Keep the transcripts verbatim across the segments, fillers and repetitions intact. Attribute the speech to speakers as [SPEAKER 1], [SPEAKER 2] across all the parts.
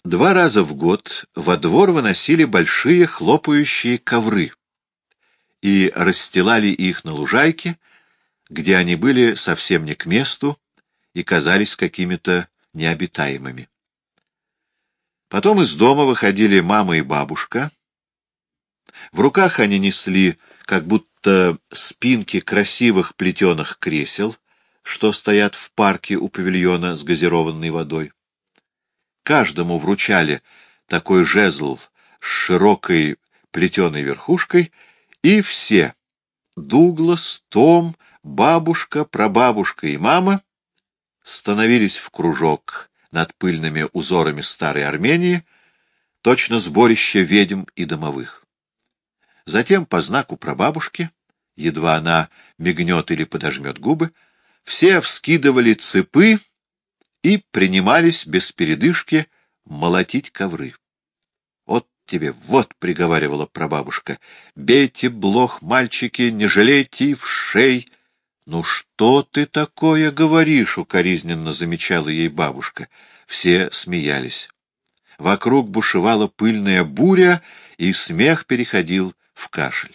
[SPEAKER 1] Два раза в год во двор выносили большие хлопающие ковры и расстилали их на лужайке, где они были совсем не к месту и казались какими-то необитаемыми. Потом из дома выходили мама и бабушка. В руках они несли как будто спинки красивых плетеных кресел, что стоят в парке у павильона с газированной водой. Каждому вручали такой жезл с широкой плетеной верхушкой, и все — Дуглас, Том, бабушка, прабабушка и мама — становились в кружок над пыльными узорами старой Армении, точно сборище ведьм и домовых. Затем, по знаку прабабушки, едва она мигнет или подожмет губы, все вскидывали цепы и принимались без передышки молотить ковры. «Вот тебе, вот», — приговаривала прабабушка, — «бейте блох, мальчики, не жалейте вшей». «Ну что ты такое говоришь?» — укоризненно замечала ей бабушка. Все смеялись. Вокруг бушевала пыльная буря, и смех переходил в кашель.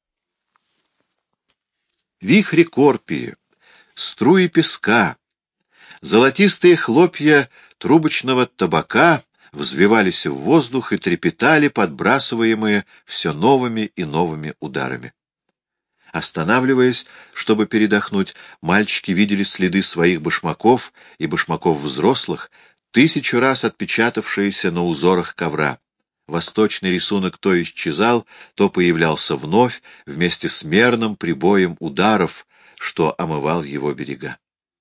[SPEAKER 1] Вихри корпии, струи песка, золотистые хлопья трубочного табака взвивались в воздух и трепетали, подбрасываемые все новыми и новыми ударами. Останавливаясь, чтобы передохнуть, мальчики видели следы своих башмаков и башмаков взрослых, тысячу раз отпечатавшиеся на узорах ковра. Восточный рисунок то исчезал, то появлялся вновь вместе с мерным прибоем ударов, что омывал его берега.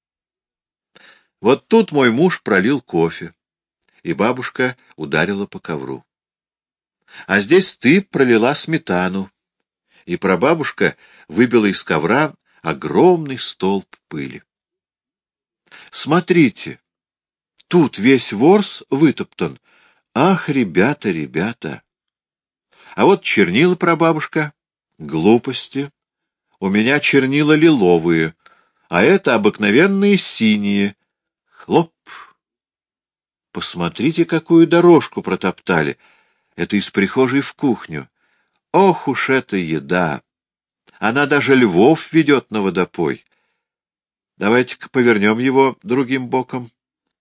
[SPEAKER 1] Вот тут мой муж пролил кофе, и бабушка ударила по ковру. А здесь ты пролила сметану, и прабабушка выбила из ковра огромный столб пыли. Смотрите, тут весь ворс вытоптан. Ах, ребята, ребята! А вот чернила прабабушка. Глупости. У меня чернила лиловые, а это обыкновенные синие. Хлоп! Посмотрите, какую дорожку протоптали. Это из прихожей в кухню. Ох уж эта еда! Она даже львов ведет на водопой. Давайте-ка повернем его другим боком.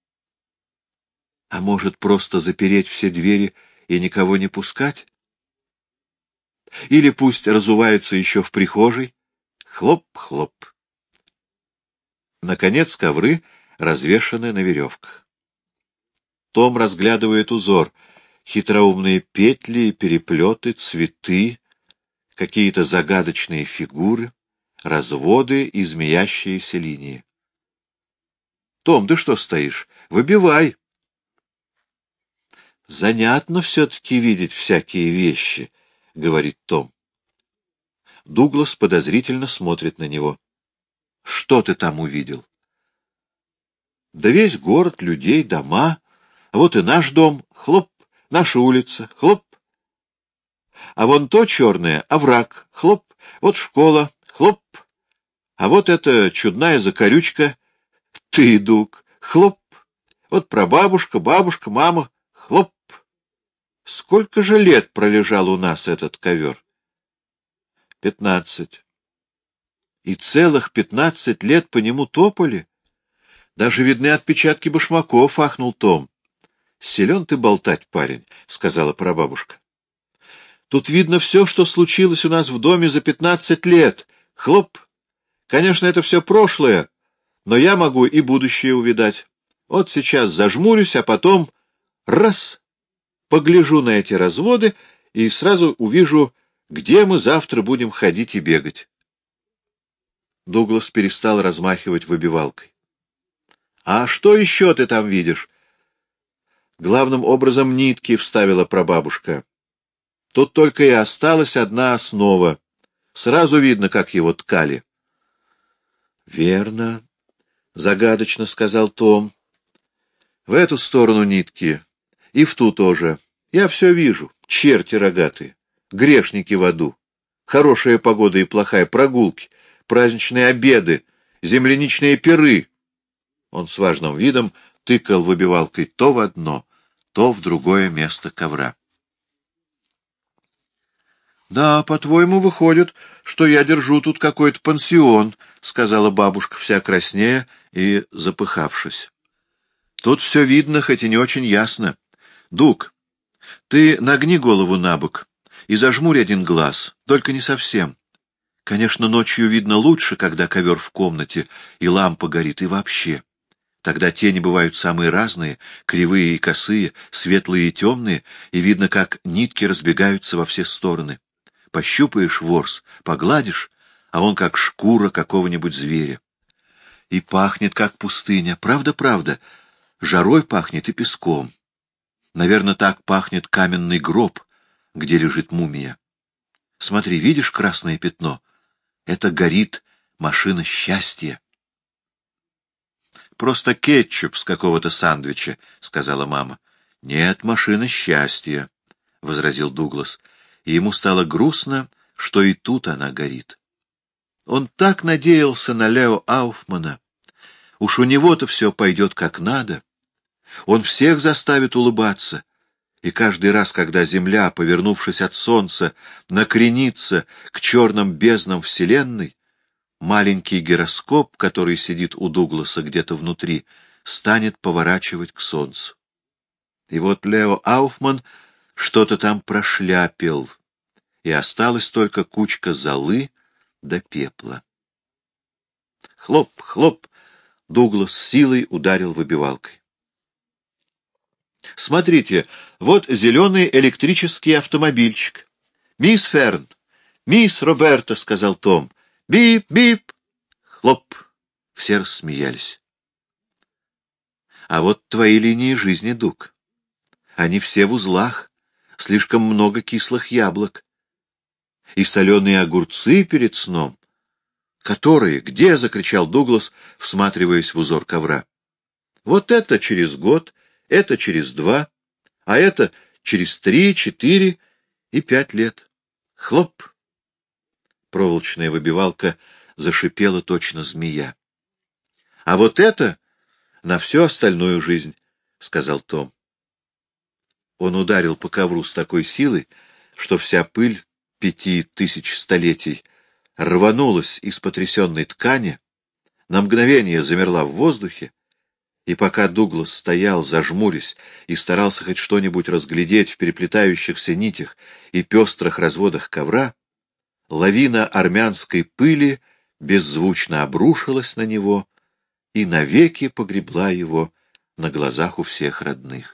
[SPEAKER 1] А может, просто запереть все двери и никого не пускать? Или пусть разуваются еще в прихожей? Хлоп-хлоп. Наконец ковры развешаны на веревках. Том разглядывает узор. Хитроумные петли, переплеты, цветы, какие-то загадочные фигуры, разводы и змеящиеся линии. — Том, ты что стоишь? Выбивай! — Занятно все-таки видеть всякие вещи, — говорит Том. Дуглас подозрительно смотрит на него. — Что ты там увидел? — Да весь город, людей, дома. Вот и наш дом. Хлоп. Наша улица. Хлоп. А вон то черное — овраг. Хлоп. Вот школа. Хлоп. А вот эта чудная закорючка — ты, Дуг. Хлоп. Вот прабабушка, бабушка, мама. Хлоп. Сколько же лет пролежал у нас этот ковер? Пятнадцать. И целых пятнадцать лет по нему топали? Даже видны отпечатки башмаков, — ахнул Том. — Силен ты болтать, парень, — сказала прабабушка. — Тут видно все, что случилось у нас в доме за пятнадцать лет. Хлоп! Конечно, это все прошлое, но я могу и будущее увидать. Вот сейчас зажмурюсь, а потом — раз! Погляжу на эти разводы и сразу увижу, где мы завтра будем ходить и бегать. Дуглас перестал размахивать выбивалкой. — А что еще ты там видишь? Главным образом нитки, — вставила прабабушка. Тут только и осталась одна основа. Сразу видно, как его ткали. — Верно, — загадочно сказал Том. — В эту сторону нитки, и в ту тоже. Я все вижу. Черти рогатые, грешники в аду. Хорошая погода и плохая, прогулки, праздничные обеды, земляничные пиры. Он с важным видом тыкал выбивалкой то в одно, то в другое место ковра. — Да, по-твоему, выходит, что я держу тут какой-то пансион, — сказала бабушка, вся краснея и запыхавшись. — Тут все видно, хоть и не очень ясно. Дуг, ты нагни голову на бок и зажмурь один глаз, только не совсем. Конечно, ночью видно лучше, когда ковер в комнате и лампа горит, и вообще. Тогда тени бывают самые разные, кривые и косые, светлые и темные, и видно, как нитки разбегаются во все стороны. Пощупаешь ворс, погладишь, а он как шкура какого-нибудь зверя. И пахнет, как пустыня. Правда-правда, жарой пахнет и песком. Наверное, так пахнет каменный гроб, где лежит мумия. Смотри, видишь красное пятно? Это горит машина счастья. Просто кетчуп с какого-то сандвича, — сказала мама. — Нет, машина счастья, — возразил Дуглас. И ему стало грустно, что и тут она горит. Он так надеялся на Лео Ауфмана. Уж у него-то все пойдет как надо. Он всех заставит улыбаться. И каждый раз, когда Земля, повернувшись от Солнца, накренится к черным безднам Вселенной, маленький гироскоп, который сидит у Дугласа где-то внутри, станет поворачивать к Солнцу. И вот Лео Ауфман что-то там прошляпил, и осталась только кучка золы да пепла. Хлоп, хлоп, Дуглас силой ударил выбивалкой. Смотрите, вот зеленый электрический автомобильчик. Мисс Ферн, мисс Роберта, — сказал Том. Бип, бип. Хлоп. Все рассмеялись. А вот твои линии жизни, Дуг. Они все в узлах. Слишком много кислых яблок. И соленые огурцы перед сном. Которые? Где? — закричал Дуглас, всматриваясь в узор ковра. Вот это через год, это через два, а это через три, четыре и пять лет. Хлоп! Проволочная выбивалка зашипела точно змея. — А вот это на всю остальную жизнь, — сказал Том. Он ударил по ковру с такой силой, что вся пыль пяти тысяч столетий рванулась из потрясенной ткани, на мгновение замерла в воздухе, и пока Дуглас стоял, зажмурясь, и старался хоть что-нибудь разглядеть в переплетающихся нитях и пестрых разводах ковра, лавина армянской пыли беззвучно обрушилась на него и навеки погребла его на глазах у всех родных.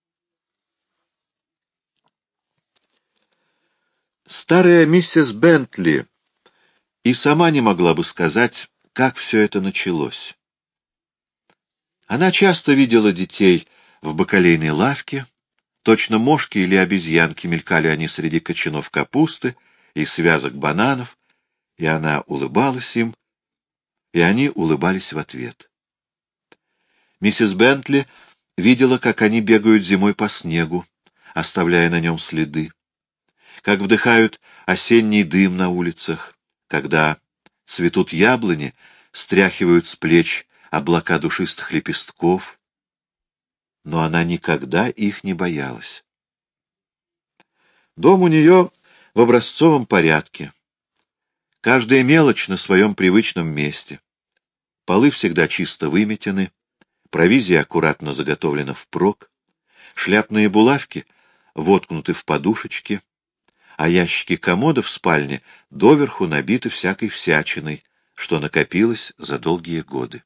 [SPEAKER 1] Старая миссис Бентли и сама не могла бы сказать, как все это началось. Она часто видела детей в бакалейной лавке, точно мошки или обезьянки мелькали они среди кочанов капусты и связок бананов, и она улыбалась им, и они улыбались в ответ. Миссис Бентли видела, как они бегают зимой по снегу, оставляя на нем следы, как вдыхают осенний дым на улицах, когда цветут яблони, стряхивают с плеч облака душистых лепестков, но она никогда их не боялась. Дом у нее в образцовом порядке, каждая мелочь на своем привычном месте, полы всегда чисто выметены, провизия аккуратно заготовлена впрок, шляпные булавки воткнуты в подушечки, а ящики комода в спальне доверху набиты всякой всячиной, что накопилось за долгие годы.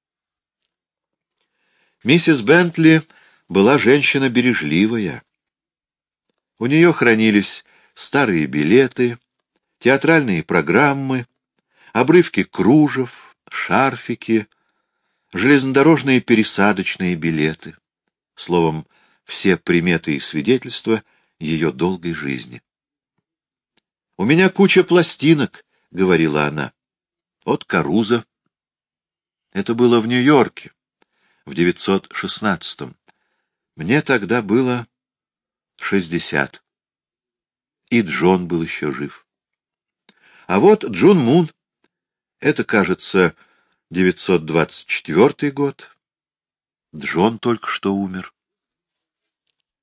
[SPEAKER 1] Миссис Бентли была женщина бережливая. У нее хранились старые билеты, театральные программы, обрывки кружев, шарфики, железнодорожные пересадочные билеты. Словом, все приметы и свидетельства ее долгой жизни. — У меня куча пластинок, — говорила она, — от Каруза. Это было в Нью-Йорке, в девятьсот шестнадцатом. Мне тогда было шестьдесят. И Джон был еще жив. А вот Джун Мун. Это, кажется, девятьсот двадцать четвёртый год. Джон только что умер.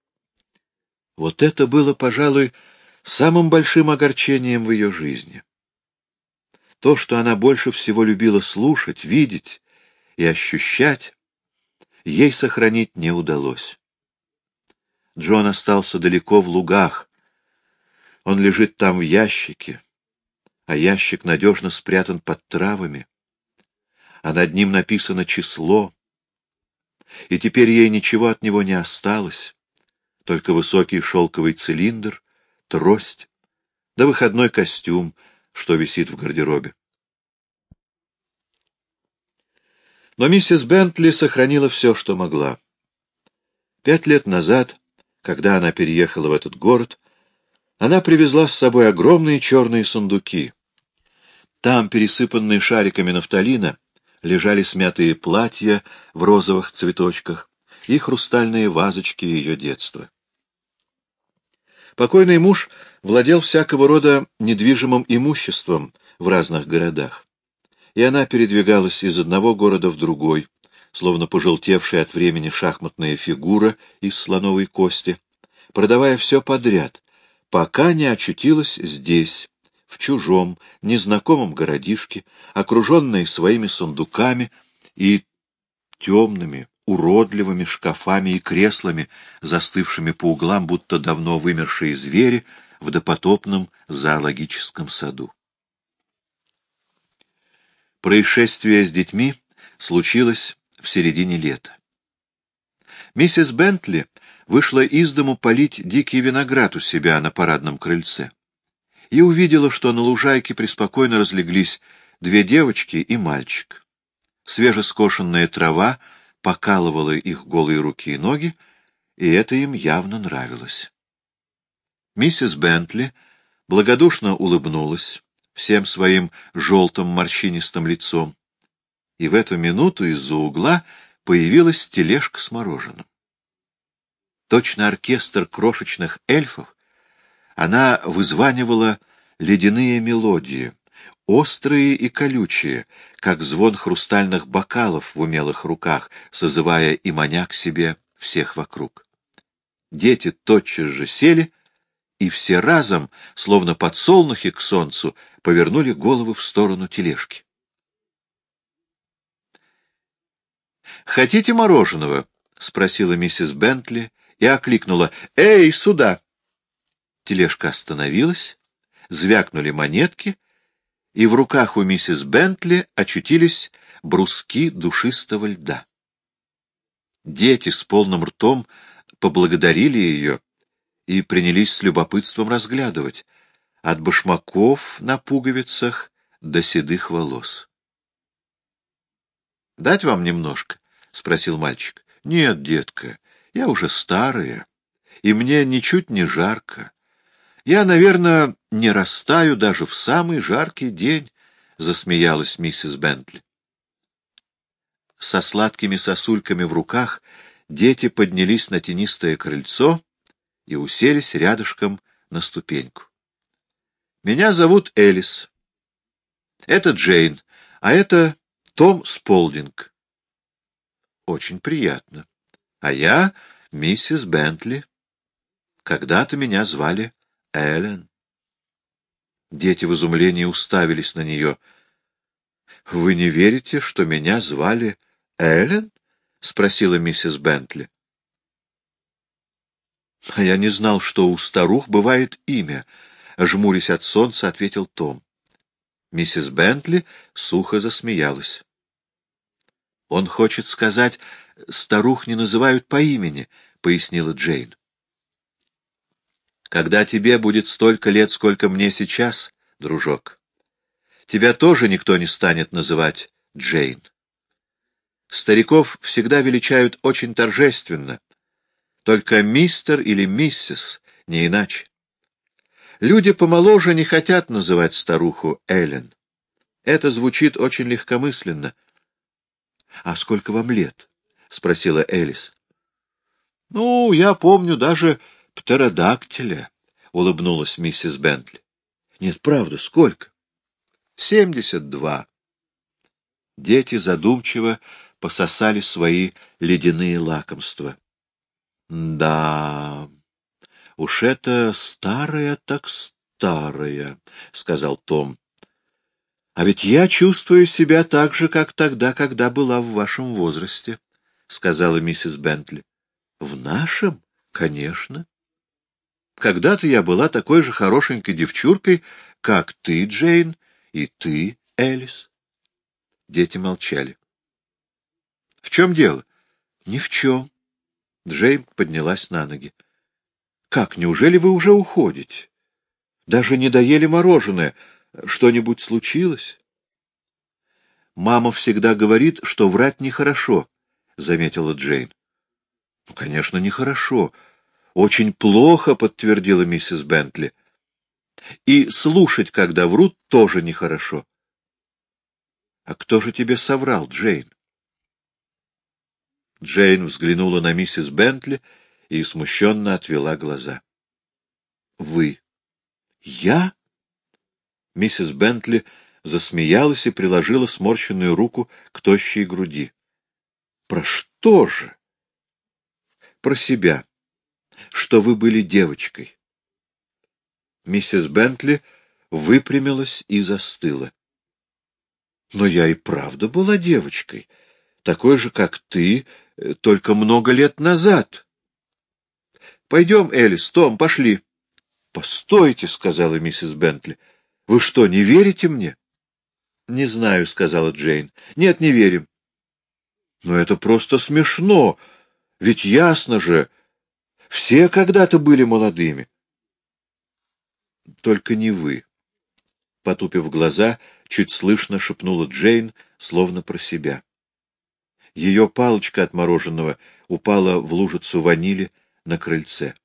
[SPEAKER 1] Вот это было, пожалуй, самым большим огорчением в ее жизни. То, что она больше всего любила слушать, видеть и ощущать, ей сохранить не удалось. Джон остался далеко в лугах. Он лежит там в ящике, а ящик надежно спрятан под травами, а над ним написано число, и теперь ей ничего от него не осталось, только высокий шелковый цилиндр, трость, да выходной костюм, что висит в гардеробе. Но миссис Бентли сохранила все, что могла. Пять лет назад, когда она переехала в этот город, она привезла с собой огромные черные сундуки. Там, пересыпанные шариками нафталина, лежали смятые платья в розовых цветочках и хрустальные вазочки ее детства. Покойный муж владел всякого рода недвижимым имуществом в разных городах, и она передвигалась из одного города в другой, словно пожелтевшая от времени шахматная фигура из слоновой кости, продавая все подряд, пока не очутилась здесь, в чужом, незнакомом городишке, окруженной своими сундуками и темными, уродливыми шкафами и креслами, застывшими по углам, будто давно вымершие звери в допотопном зоологическом саду. Происшествие с детьми случилось в середине лета. Миссис Бентли вышла из дому полить дикий виноград у себя на парадном крыльце и увидела, что на лужайке преспокойно разлеглись две девочки и мальчик. Свежескошенная трава покалывала их голые руки и ноги, и это им явно нравилось. Миссис Бентли благодушно улыбнулась всем своим желтым морщинистым лицом, и в эту минуту из-за угла появилась тележка с мороженым. Точно оркестр крошечных эльфов, она вызванивала ледяные мелодии, острые и колючие, как звон хрустальных бокалов в умелых руках, созывая и маня к себе всех вокруг. Дети тотчас же сели, и все разом, словно подсолнухи к солнцу, повернули головы в сторону тележки. «Хотите мороженого?» — спросила миссис Бентли и окликнула: «Эй, сюда!» Тележка остановилась, звякнули монетки, и в руках у миссис Бентли очутились бруски душистого льда. Дети с полным ртом поблагодарили ее и принялись с любопытством разглядывать, от башмаков на пуговицах до седых волос. — Дать вам немножко? — спросил мальчик. — Нет, детка, я уже старая, и мне ничуть не жарко. Я, наверное, не растаю даже в самый жаркий день, — засмеялась миссис Бентли. Со сладкими сосульками в руках дети поднялись на тенистое крыльцо и уселись рядышком на ступеньку. — Меня зовут Элис. Это Джейн, а это Том Сполдинг. — Очень приятно. А я миссис Бентли. Когда-то меня звали Эллен. Дети в изумлении уставились на нее. — Вы не верите, что меня звали Эллен? — спросила миссис Бентли. — А я не знал, что у старух бывает имя, — жмурясь от солнца, ответил Том. Миссис Бентли сухо засмеялась. — Он хочет сказать, старух не называют по имени, — пояснила Джейн. — Когда тебе будет столько лет, сколько мне сейчас, дружок, тебя тоже никто не станет называть Джейн. Стариков всегда величают очень торжественно, только мистер или миссис, не иначе. Люди помоложе не хотят называть старуху Эллен. Это звучит очень легкомысленно. — А сколько вам лет? — спросила Элис. — Ну, я помню даже птеродактиля, — улыбнулась миссис Бентли. — Нет, правда, сколько? — Семьдесят два. Дети задумчиво пососали свои ледяные лакомства. — Да, — Уж это старая так старая, — сказал Том. — А ведь я чувствую себя так же, как тогда, когда была в вашем возрасте, — сказала миссис Бентли. — В нашем? Конечно. Когда-то я была такой же хорошенькой девчуркой, как ты, Джейн, и ты, Элис. Дети молчали. — В чем дело? — Ни в чем. Джейн поднялась на ноги. — Как, неужели вы уже уходите? Даже не доели мороженое. Что-нибудь случилось? — Мама всегда говорит, что врать нехорошо, — заметила Джейн. — Ну, конечно, нехорошо. Очень плохо, — подтвердила миссис Бентли. — И слушать, когда врут, тоже нехорошо. — А кто же тебе соврал, Джейн? Джейн взглянула на миссис Бентли и смущенно отвела глаза. — Вы. — Я? Миссис Бентли засмеялась и приложила сморщенную руку к тощей груди. — Про что же? — Про себя. Что вы были девочкой. Миссис Бентли выпрямилась и застыла. — Но я и правда была девочкой, такой же, как ты, только много лет назад. — Пойдем, Элис, Том, пошли. — Постойте, — сказала миссис Бентли. — Вы что, не верите мне? — Не знаю, — сказала Джейн. — Нет, не верим. — Но это просто смешно, ведь ясно же, все когда-то были молодыми. — Только не вы. Потупив глаза, чуть слышно шепнула Джейн, словно про себя. Ее палочка от мороженого упала в лужицу ванили на крыльце.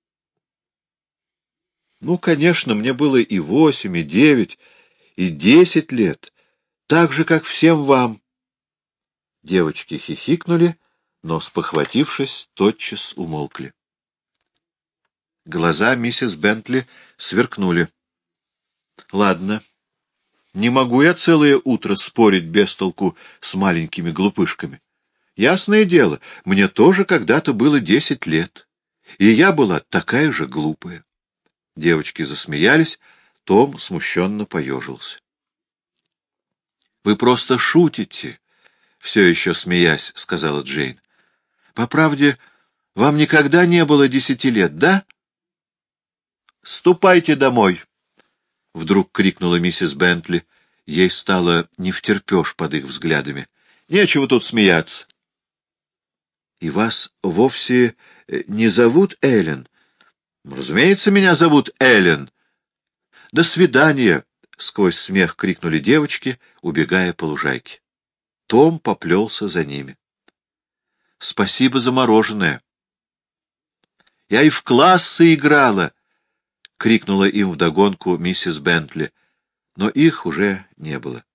[SPEAKER 1] Ну, конечно, мне было и восемь, и девять, и десять лет, так же, как всем вам. Девочки хихикнули, но, спохватившись, тотчас умолкли. Глаза миссис Бентли сверкнули. — Ладно, не могу я целое утро спорить без толку с маленькими глупышками. Ясное дело, мне тоже когда-то было десять лет, и я была такая же глупая. Девочки засмеялись, Том смущенно поежился. — Вы просто шутите, — все еще смеясь, — сказала Джейн. — По правде, вам никогда не было десяти лет, да? — Ступайте домой! — вдруг крикнула миссис Бентли. Ей стало невтерпеж под их взглядами. — Нечего тут смеяться. — И вас вовсе не зовут Эллен? — Разумеется, меня зовут Эллен. — До свидания! — сквозь смех крикнули девочки, убегая по лужайке. Том поплелся за ними. — Спасибо за мороженое. — Я и в классы играла! — крикнула им вдогонку миссис Бентли, но их уже не было.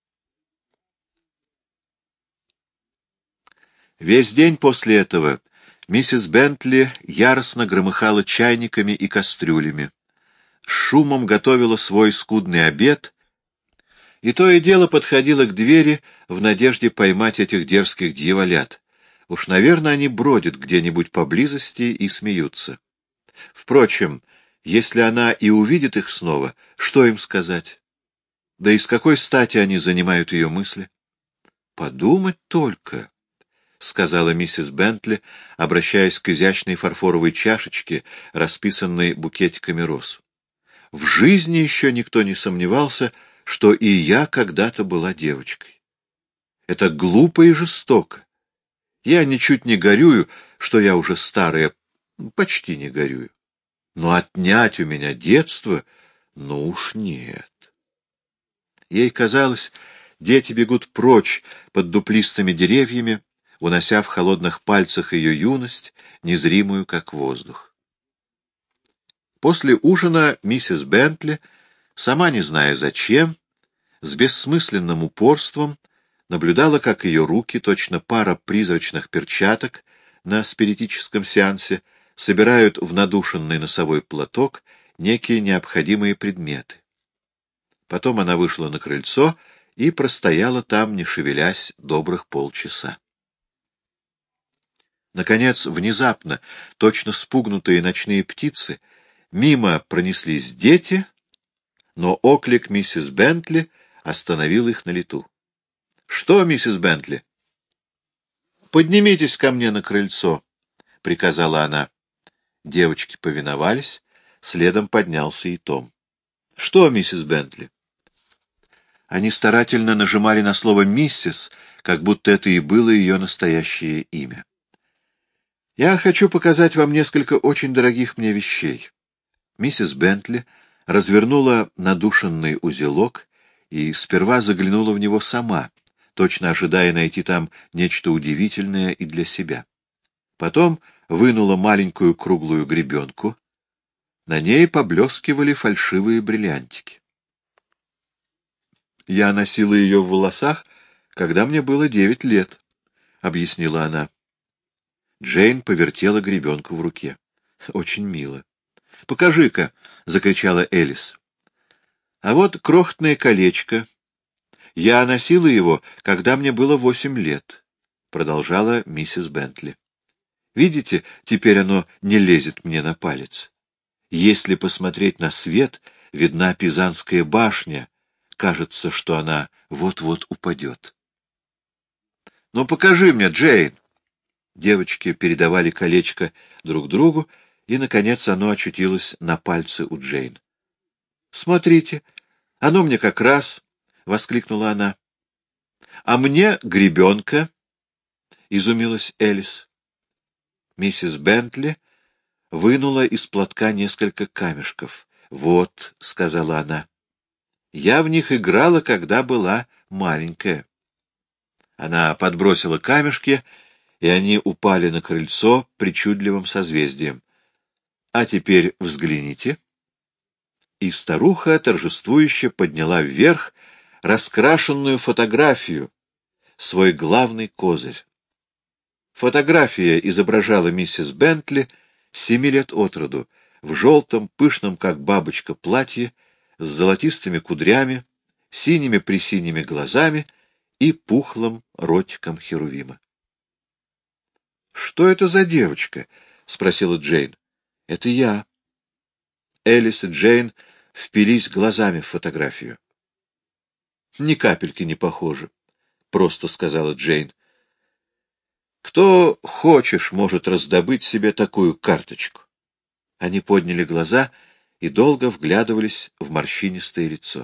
[SPEAKER 1] Весь день после этого миссис Бентли яростно громыхала чайниками и кастрюлями, с шумом готовила свой скудный обед и то и дело подходила к двери в надежде поймать этих дерзких дьяволят. Уж, наверное, они бродят где-нибудь поблизости и смеются. Впрочем, если она и увидит их снова, что им сказать? Да и с какой стати они занимают ее мысли? Подумать только, — сказала миссис Бентли, обращаясь к изящной фарфоровой чашечке, расписанной букетиками роз. В жизни еще никто не сомневался, что и я когда-то была девочкой. Это глупо и жестоко. Я ничуть не горюю, что я уже старая, почти не горюю. Но отнять у меня детство, ну уж нет. Ей казалось, дети бегут прочь под дуплистыми деревьями, унося в холодных пальцах ее юность, незримую, как воздух. После ужина миссис Бентли, сама не зная зачем, с бессмысленным упорством наблюдала, как ее руки, точно пара призрачных перчаток на спиритическом сеансе, собирают в надушенный носовой платок некие необходимые предметы. Потом она вышла на крыльцо и простояла там, не шевелясь, добрых полчаса. Наконец, внезапно, точно спугнутые ночные птицы, мимо пронеслись дети, но оклик миссис Бентли остановил их на лету. — Что, миссис Бентли? — Поднимитесь ко мне на крыльцо, — приказала она. Девочки повиновались, следом поднялся и Том. — Что, миссис Бентли? Они старательно нажимали на слово «миссис», как будто это и было ее настоящее имя. — Я хочу показать вам несколько очень дорогих мне вещей. Миссис Бентли развернула надушенный узелок и сперва заглянула в него сама, точно ожидая найти там нечто удивительное и для себя. Потом вынула маленькую круглую гребенку. На ней поблескивали фальшивые бриллиантики. «Я носила ее в волосах, когда мне было девять лет», — объяснила она. Джейн повертела гребенку в руке. «Очень мило». «Покажи-ка!» — закричала Элис. «А вот крохотное колечко. Я носила его, когда мне было восемь лет», — продолжала миссис Бентли. «Видите, теперь оно не лезет мне на палец. Если посмотреть на свет, видна Пизанская башня. Кажется, что она вот-вот упадет». «Ну, покажи мне, Джейн!» Девочки передавали колечко друг другу, и, наконец, оно очутилось на пальце у Джейн. «Смотрите, оно мне как раз!» — воскликнула она. «А мне гребенка!» — изумилась Элис. Миссис Бентли вынула из платка несколько камешков. «Вот», — сказала она, — «я в них играла, когда была маленькая». Она подбросила камешки, и они упали на крыльцо причудливым созвездием. «А теперь взгляните». И старуха торжествующе подняла вверх раскрашенную фотографию, свой главный козырь. Фотография изображала миссис Бентли семи лет от роду, в желтом, пышном, как бабочка, платье, с золотистыми кудрями, синими-пресиними глазами и пухлым ротиком Херувима. — Что это за девочка? — спросила Джейн. — Это я. Элис и Джейн впились глазами в фотографию. — Ни капельки не похоже, — просто сказала Джейн. — Кто хочешь, может раздобыть себе такую карточку. Они подняли глаза и долго вглядывались в морщинистое лицо.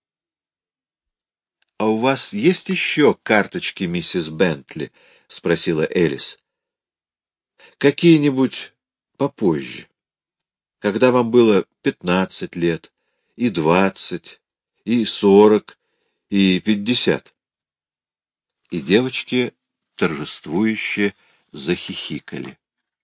[SPEAKER 1] — А у вас есть еще карточки, миссис Бентли? — спросила Элис. — Какие-нибудь попозже, когда вам было пятнадцать лет, и двадцать, и сорок, и пятьдесят. И девочки торжествующе захихикали.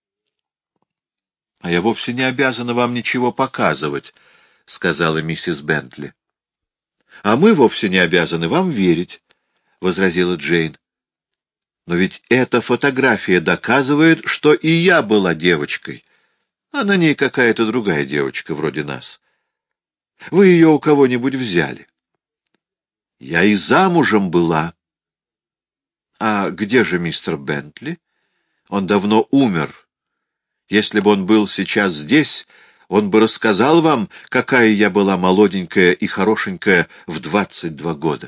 [SPEAKER 1] — А я вовсе не обязана вам ничего показывать, — сказала миссис Бентли. — А мы вовсе не обязаны вам верить, — возразила Джейн. — Но ведь эта фотография доказывает, что и я была девочкой, а на ней какая-то другая девочка вроде нас. Вы ее у кого-нибудь взяли? — Я и замужем была. — А где же мистер Бентли? Он давно умер. Если бы он был сейчас здесь, он бы рассказал вам, какая я была молоденькая и хорошенькая в двадцать два года.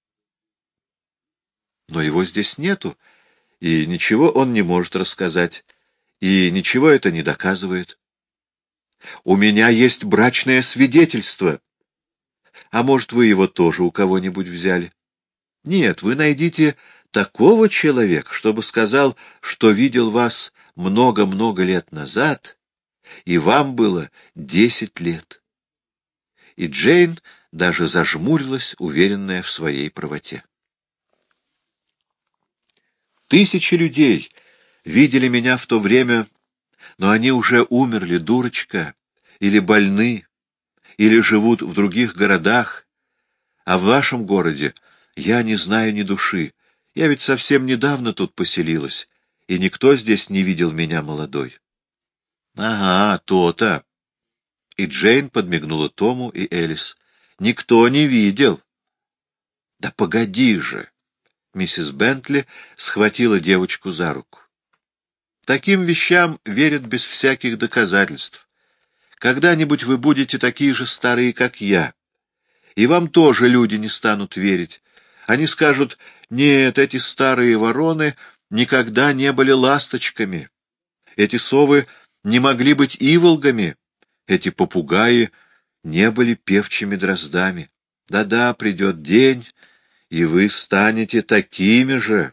[SPEAKER 1] Но его здесь нету, и ничего он не может рассказать, и ничего это не доказывает. У меня есть брачное свидетельство. А может, вы его тоже у кого-нибудь взяли? Нет, вы найдите такого человека, чтобы сказал, что видел вас много-много лет назад, и вам было десять лет. И Джейн даже зажмурилась, уверенная в своей правоте. Тысячи людей видели меня в то время, но они уже умерли, дурочка, или больны, или живут в других городах, а в вашем городе я не знаю ни души. Я ведь совсем недавно тут поселилась, и никто здесь не видел меня молодой. — Ага, то-то. И Джейн подмигнула Тому и Элис. — Никто не видел. — Да погоди же! Миссис Бентли схватила девочку за руку. Таким вещам верят без всяких доказательств. Когда-нибудь вы будете такие же старые, как я, и вам тоже люди не станут верить. Они скажут: нет, эти старые вороны никогда не были ласточками, эти совы не могли быть иволгами, эти попугаи не были певчими дроздами. Да-да, придет день, и вы станете такими же.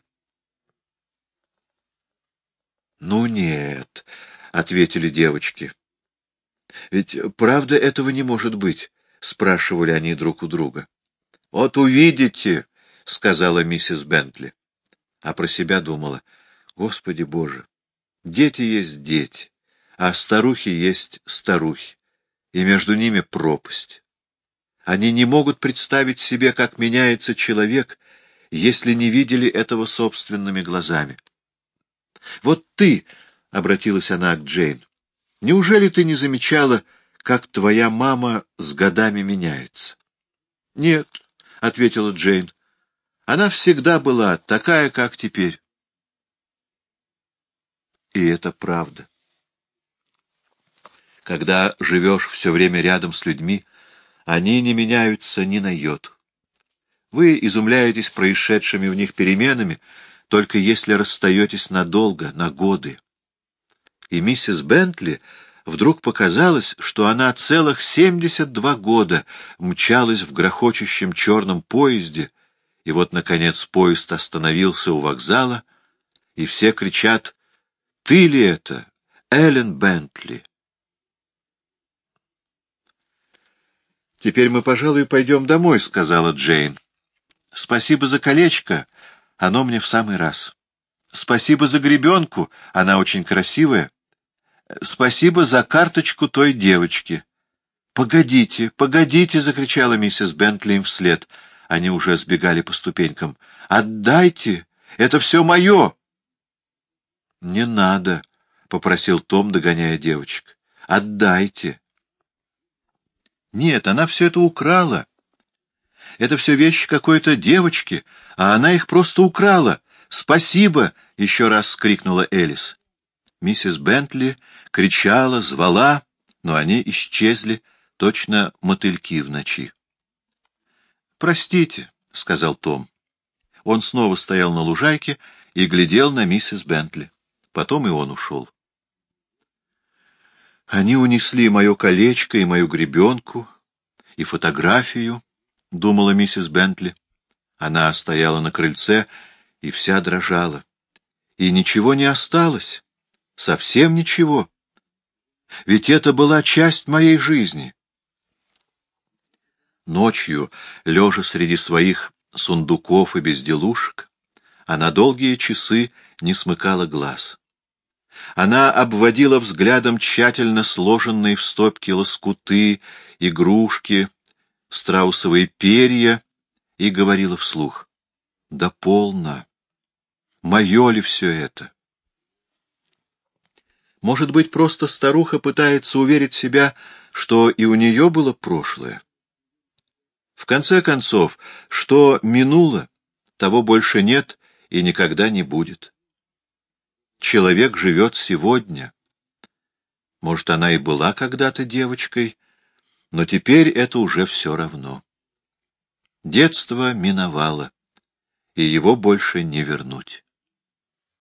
[SPEAKER 1] — Ну нет, — ответили девочки. — Ведь правда этого не может быть, — спрашивали они друг у друга. — Вот увидите, — сказала миссис Бентли. А про себя думала: Господи Боже, дети есть дети, а старухи есть старухи, и между ними пропасть. Они не могут представить себе, как меняется человек, если не видели этого собственными глазами. Вот ты, — обратилась она к Джейн, — неужели ты не замечала, как твоя мама с годами меняется? — Нет, — ответила Джейн, — она всегда была такая, как теперь. И это правда. Когда живешь все время рядом с людьми, они не меняются ни на йоту. Вы изумляетесь происшедшими в них переменами, только если расстаетесь надолго, на годы. И миссис Бентли вдруг показалось, что она целых семьдесят два года мчалась в грохочущем черном поезде, и вот, наконец, поезд остановился у вокзала, и все кричат: «Ты ли это, Эллен Бентли?» «Теперь мы, пожалуй, пойдем домой», — сказала Джейн. «Спасибо за колечко, оно мне в самый раз. Спасибо за гребенку, она очень красивая. Спасибо за карточку той девочки». «Погодите, погодите!» — закричала миссис Бентли им вслед. Они уже сбегали по ступенькам. «Отдайте! Это все мое!» «Не надо!» — попросил Том, догоняя девочек. «Отдайте!» «Нет, она все это украла. Это все вещи какой-то девочки, а она их просто украла. Спасибо!» — еще раз крикнула Элис. Миссис Бентли кричала, звала, но они исчезли, точно мотыльки в ночи. «Простите», — сказал Том. Он снова стоял на лужайке и глядел на миссис Бентли. Потом и он ушел. «Они унесли мое колечко и мою гребенку, и фотографию», — думала миссис Бентли. Она стояла на крыльце и вся дрожала. И ничего не осталось, совсем ничего. Ведь это была часть моей жизни. Ночью, лежа среди своих сундуков и безделушек, она долгие часы не смыкала глаз. Она обводила взглядом тщательно сложенные в стопки лоскуты, игрушки, страусовые перья и говорила вслух: «Да полно! Мое ли все это?» Может быть, просто старуха пытается уверить себя, что и у нее было прошлое? В конце концов, что минуло, того больше нет и никогда не будет. Человек живет сегодня. Может, она и была когда-то девочкой, но теперь это уже все равно. Детство миновало, и его больше не вернуть.